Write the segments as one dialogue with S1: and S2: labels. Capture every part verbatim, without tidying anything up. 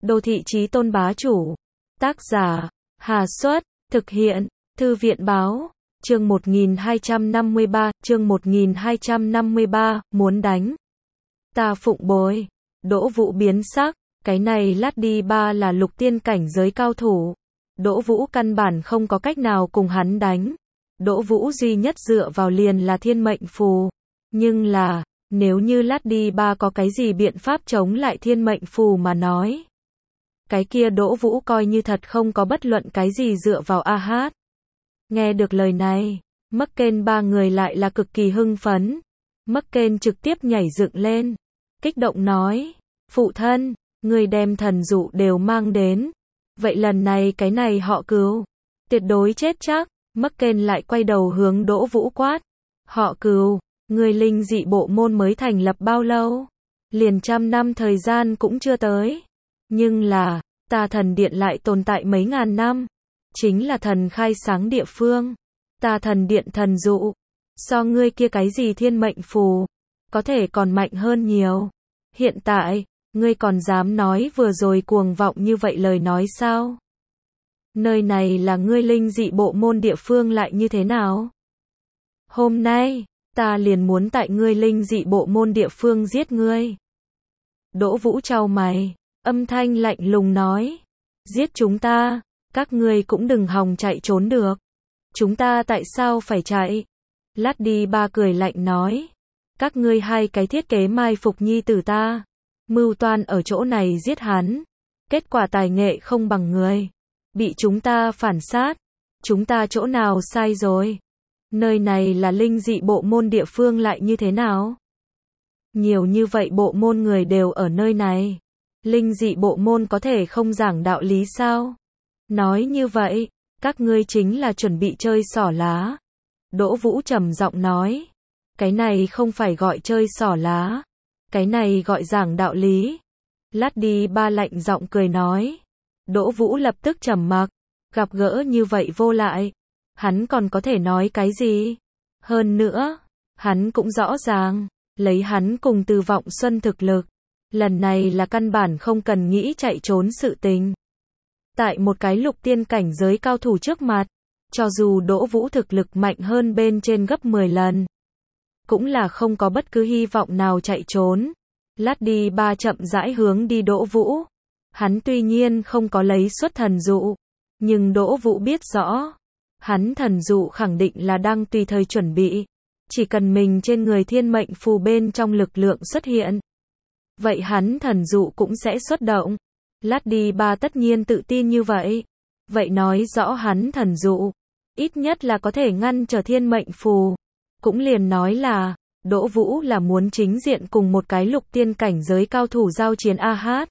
S1: Đô thị chí tôn bá chủ. Tác giả, Hà Xuất, thực hiện, Thư viện báo, chương một nghìn hai trăm năm mươi ba, chương một nghìn hai trăm năm mươi ba, muốn đánh. Ta phụng bồi. Đỗ Vũ biến sắc, cái này lát đi ba là lục tiên cảnh giới cao thủ. Đỗ Vũ căn bản không có cách nào cùng hắn đánh. Đỗ Vũ duy nhất dựa vào liền là thiên mệnh phù. Nhưng là, nếu như lát đi ba có cái gì biện pháp chống lại thiên mệnh phù mà nói. Cái kia Đỗ Vũ coi như thật không có bất luận cái gì dựa vào a hát. Nghe được lời này, Mắc Kên ba người lại là cực kỳ hưng phấn. Mắc Kên trực tiếp nhảy dựng lên, kích động nói, phụ thân, người đem thần dụ đều mang đến. Vậy lần này cái này họ Cừu, tuyệt đối chết chắc. Mắc Kên lại quay đầu hướng Đỗ Vũ quát, họ Cừu, người linh dị bộ môn mới thành lập bao lâu? Liền trăm năm thời gian cũng chưa tới. Nhưng là, ta thần điện lại tồn tại mấy ngàn năm. Chính là thần khai sáng địa phương. Ta thần điện thần dụ, so ngươi kia cái gì thiên mệnh phù, có thể còn mạnh hơn nhiều. Hiện tại, ngươi còn dám nói vừa rồi cuồng vọng như vậy lời nói sao? Nơi này là ngươi linh dị bộ môn địa phương lại như thế nào? Hôm nay, ta liền muốn tại ngươi linh dị bộ môn địa phương giết ngươi. Đỗ Vũ chau mày, âm thanh lạnh lùng nói, giết chúng ta, các ngươi cũng đừng hòng chạy trốn được. Chúng ta tại sao phải chạy? Lát đi ba cười lạnh nói, các ngươi hai cái thiết kế mai phục nhi tử ta, mưu toan ở chỗ này giết hắn, kết quả tài nghệ không bằng người, bị chúng ta phản sát. Chúng ta chỗ nào sai rồi? Nơi này là linh dị bộ môn địa phương lại như thế nào? Nhiều như vậy bộ môn người đều ở nơi này. Linh dị bộ môn có thể không giảng đạo lý sao? Nói như vậy, các ngươi chính là chuẩn bị chơi xỏ lá. Đỗ Vũ trầm giọng nói, cái này không phải gọi chơi xỏ lá, cái này gọi giảng đạo lý. Lát đi ba lạnh giọng cười nói. Đỗ Vũ lập tức trầm mặc, gặp gỡ như vậy vô lại, hắn còn có thể nói cái gì? Hơn nữa, hắn cũng rõ ràng, lấy hắn cùng Từ Vọng Xuân thực lực, lần này là căn bản không cần nghĩ chạy trốn sự tình. Tại một cái lục tiên cảnh giới cao thủ trước mặt, cho dù Đỗ Vũ thực lực mạnh hơn bên trên gấp mười lần, cũng là không có bất cứ hy vọng nào chạy trốn. Lát đi ba chậm rãi hướng đi Đỗ Vũ. Hắn tuy nhiên không có lấy xuất thần dụ, nhưng Đỗ Vũ biết rõ, hắn thần dụ khẳng định là đang tùy thời chuẩn bị. Chỉ cần mình trên người thiên mệnh phù bên trong lực lượng xuất hiện, vậy hắn thần dụ cũng sẽ xuất động. Lát đi ba tất nhiên tự tin như vậy. Vậy nói rõ hắn thần dụ, ít nhất là có thể ngăn trở thiên mệnh phù. Cũng liền nói là, Đỗ Vũ là muốn chính diện cùng một cái lục tiên cảnh giới cao thủ giao chiến a hát.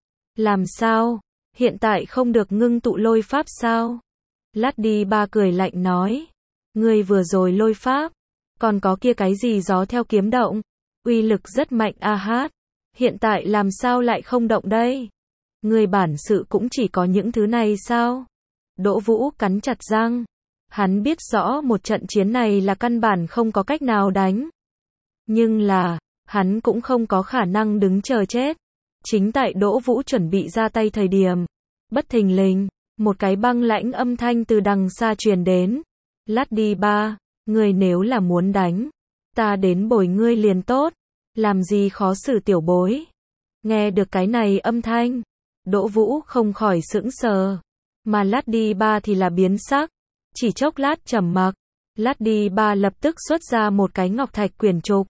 S1: Làm sao? Hiện tại không được ngưng tụ lôi pháp sao? Lát đi ba cười lạnh nói. Ngươi vừa rồi lôi pháp, còn có kia cái gì gió theo kiếm động, uy lực rất mạnh a hát. Hiện tại làm sao lại không động đây? Ngươi bản sự cũng chỉ có những thứ này sao? Đỗ Vũ cắn chặt răng. Hắn biết rõ một trận chiến này là căn bản không có cách nào đánh. Nhưng là, hắn cũng không có khả năng đứng chờ chết. Chính tại Đỗ Vũ chuẩn bị ra tay thời điểm, bất thình lình, một cái băng lãnh âm thanh từ đằng xa truyền đến. Lát đi ba, ngươi nếu là muốn đánh, ta đến bồi ngươi liền tốt, làm gì khó xử tiểu bối. Nghe được cái này âm thanh, Đỗ Vũ không khỏi sững sờ, mà Lát đi ba thì là biến sắc, chỉ chốc lát trầm mặc. Lát đi ba lập tức xuất ra một cái ngọc thạch quyển trục,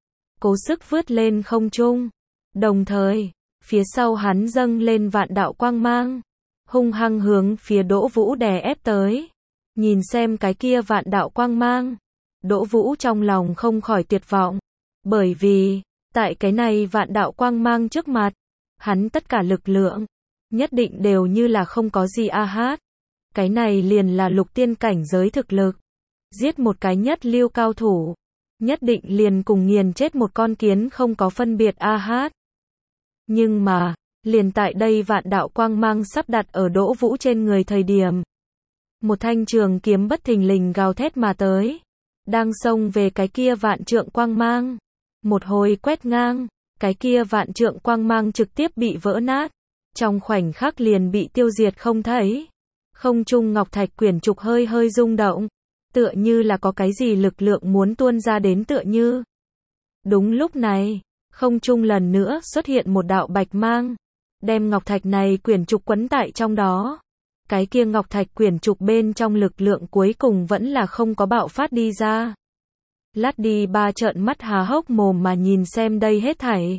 S1: cố sức vươn lên không trung, đồng thời, phía sau hắn dâng lên vạn đạo quang mang, hung hăng hướng phía Đỗ Vũ đè ép tới. Nhìn xem cái kia vạn đạo quang mang, Đỗ Vũ trong lòng không khỏi tuyệt vọng, bởi vì, tại cái này vạn đạo quang mang trước mặt, hắn tất cả lực lượng, nhất định đều như là không có gì a hát. Cái này liền là lục tiên cảnh giới thực lực. Giết một cái nhất lưu cao thủ, nhất định liền cùng nghiền chết một con kiến không có phân biệt a hát. Nhưng mà, liền tại đây vạn đạo quang mang sắp đặt ở Đỗ Vũ trên người thời điểm, một thanh trường kiếm bất thình lình gào thét mà tới, đang xông về cái kia vạn trượng quang mang. Một hồi quét ngang, cái kia vạn trượng quang mang trực tiếp bị vỡ nát. trong khoảnh khắc liền bị tiêu diệt không thấy. Không trung ngọc thạch quyển trục hơi hơi rung động, tựa như là có cái gì lực lượng muốn tuôn ra đến tựa như. Đúng lúc này, không trung lần nữa xuất hiện một đạo bạch mang, đem ngọc thạch này quyển trục quấn tại trong đó. Cái kia ngọc thạch quyển trục bên trong lực lượng cuối cùng vẫn là không có bạo phát đi ra. Lát đi ba trợn mắt há hốc mồm mà nhìn xem đây hết thảy.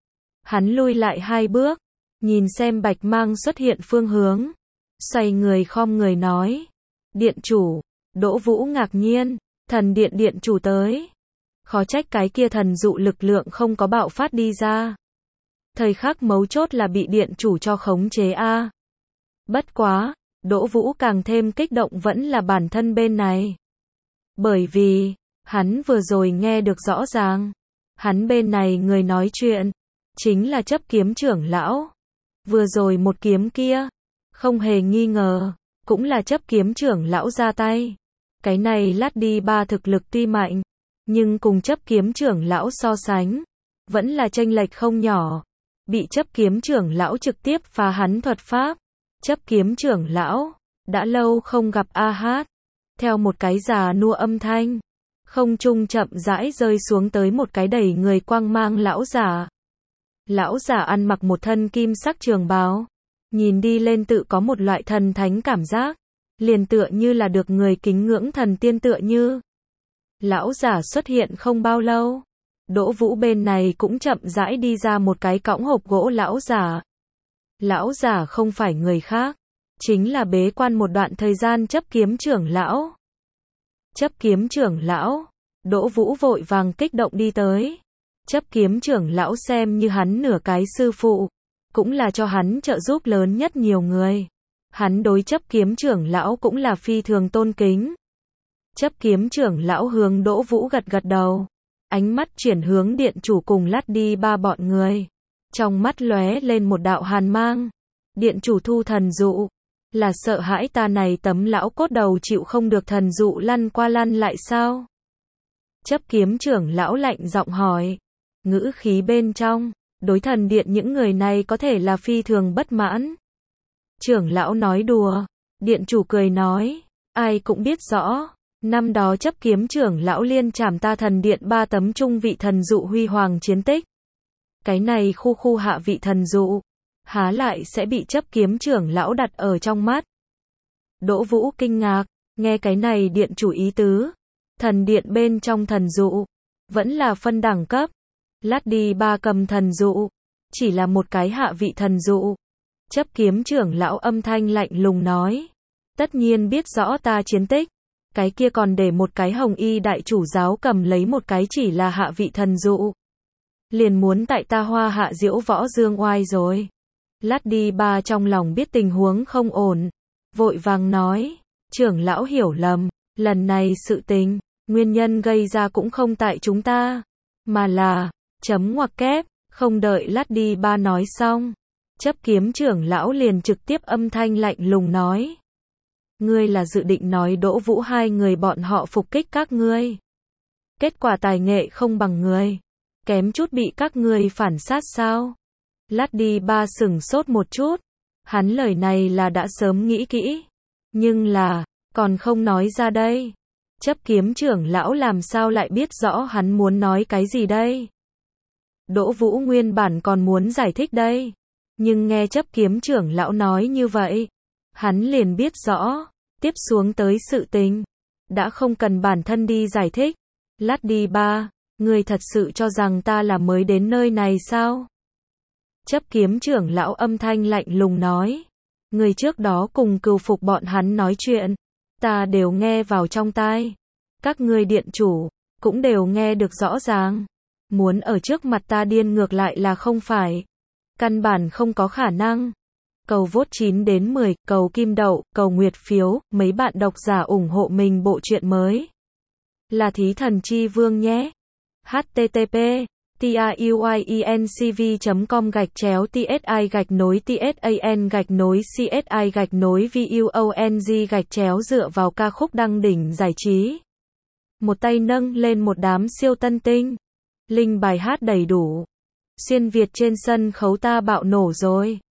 S1: Hắn lui lại hai bước, nhìn xem bạch mang xuất hiện phương hướng, xoay người khom người nói, điện chủ. Đỗ Vũ ngạc nhiên, thần điện điện chủ tới. Khó trách cái kia thần dụ lực lượng không có bạo phát đi ra. Thời khắc mấu chốt là bị điện chủ cho khống chế a. Bất quá, Đỗ Vũ càng thêm kích động vẫn là bản thân bên này. Bởi vì, hắn vừa rồi nghe được rõ ràng, hắn bên này người nói chuyện, chính là chấp kiếm trưởng lão. Vừa rồi một kiếm kia, không hề nghi ngờ, cũng là chấp kiếm trưởng lão ra tay. Cái này lát đi ba thực lực tuy mạnh, nhưng cùng chấp kiếm trưởng lão so sánh, vẫn là chênh lệch không nhỏ. Bị chấp kiếm trưởng lão trực tiếp phá hắn thuật pháp. Chấp kiếm trưởng lão, đã lâu không gặp a hát. Theo một cái già nua âm thanh, không trung chậm rãi rơi xuống tới một cái đầy người quang mang lão giả. Lão giả ăn mặc một thân kim sắc trường bào, nhìn đi lên tự có một loại thần thánh cảm giác, liền tựa như là được người kính ngưỡng thần tiên tựa như. Lão giả xuất hiện không bao lâu, Đỗ Vũ bên này cũng chậm rãi đi ra một cái cõng hộp gỗ lão giả. Lão giả không phải người khác, chính là bế quan một đoạn thời gian chấp kiếm trưởng lão. Chấp kiếm trưởng lão, Đỗ Vũ vội vàng kích động đi tới. Chấp kiếm trưởng lão xem như hắn nửa cái sư phụ, cũng là cho hắn trợ giúp lớn nhất nhiều người. Hắn đối chấp kiếm trưởng lão cũng là phi thường tôn kính. Chấp kiếm trưởng lão hướng Đỗ Vũ gật gật đầu, ánh mắt chuyển hướng điện chủ cùng lát đi ba bọn người. Trong mắt lóe lên một đạo hàn mang. Điện chủ thu thần dụ, là sợ hãi ta này tấm lão cốt đầu chịu không được thần dụ lăn qua lăn lại sao? Chấp kiếm trưởng lão lạnh giọng hỏi, ngữ khí bên trong, đối thần điện những người này có thể là phi thường bất mãn. Trưởng lão nói đùa, điện chủ cười nói, ai cũng biết rõ, năm đó chấp kiếm trưởng lão liên trảm ta thần điện ba tấm trung vị thần dụ huy hoàng chiến tích. Cái này khu khu hạ vị thần dụ, há lại sẽ bị chấp kiếm trưởng lão đặt ở trong mắt. Đỗ Vũ kinh ngạc, nghe cái này điện chủ ý tứ, thần điện bên trong thần dụ, vẫn là phân đẳng cấp. Lát đi ba cầm thần dụ, chỉ là một cái hạ vị thần dụ. Chấp kiếm trưởng lão âm thanh lạnh lùng nói, tất nhiên biết rõ ta chiến tích, cái kia còn để một cái hồng y đại chủ giáo cầm lấy một cái chỉ là hạ vị thần dụ. Liền muốn tại ta hoa hạ diễu võ dương oai rồi. Lát đi ba trong lòng biết tình huống không ổn, vội vàng nói, trưởng lão hiểu lầm, lần này sự tình, nguyên nhân gây ra cũng không tại chúng ta, mà là, chấm ngoặc kép, không đợi lát đi ba nói xong. Chấp kiếm trưởng lão liền trực tiếp âm thanh lạnh lùng nói, ngươi là dự định nói Đỗ Vũ hai người bọn họ phục kích các ngươi. Kết quả tài nghệ không bằng người, kém chút bị các ngươi phản sát sao? Lát đi ba sửng sốt một chút, hắn lời này là đã sớm nghĩ kỹ, nhưng là, còn không nói ra đây. Chấp kiếm trưởng lão làm sao lại biết rõ hắn muốn nói cái gì đây? Đỗ Vũ nguyên bản còn muốn giải thích đây, nhưng nghe chấp kiếm trưởng lão nói như vậy, hắn liền biết rõ, tiếp xuống tới sự tình, đã không cần bản thân đi giải thích. Lát đi ba, ngươi thật sự cho rằng ta là mới đến nơi này sao? Chấp kiếm trưởng lão âm thanh lạnh lùng nói, người trước đó cùng cừu phục bọn hắn nói chuyện, ta đều nghe vào trong tai. Các ngươi điện chủ, cũng đều nghe được rõ ràng. Muốn ở trước mặt ta điên ngược lại là không phải. Căn bản không có khả năng. Cầu vote chín đến mười, cầu kim đậu, cầu nguyệt phiếu, mấy bạn độc giả ủng hộ mình bộ truyện mới. Là Thí Thần Chi Vương nhé. H T T P truyencv chấm com gạch chéo tsi gạch nối tsan gạch nối csi gạch nối vuong gạch chéo dựa vào ca khúc đăng đỉnh giải trí. Một tay nâng lên một đám siêu tân tinh. Linh bài hát đầy đủ. Xuyên Việt trên sân khấu ta bạo nổ rồi.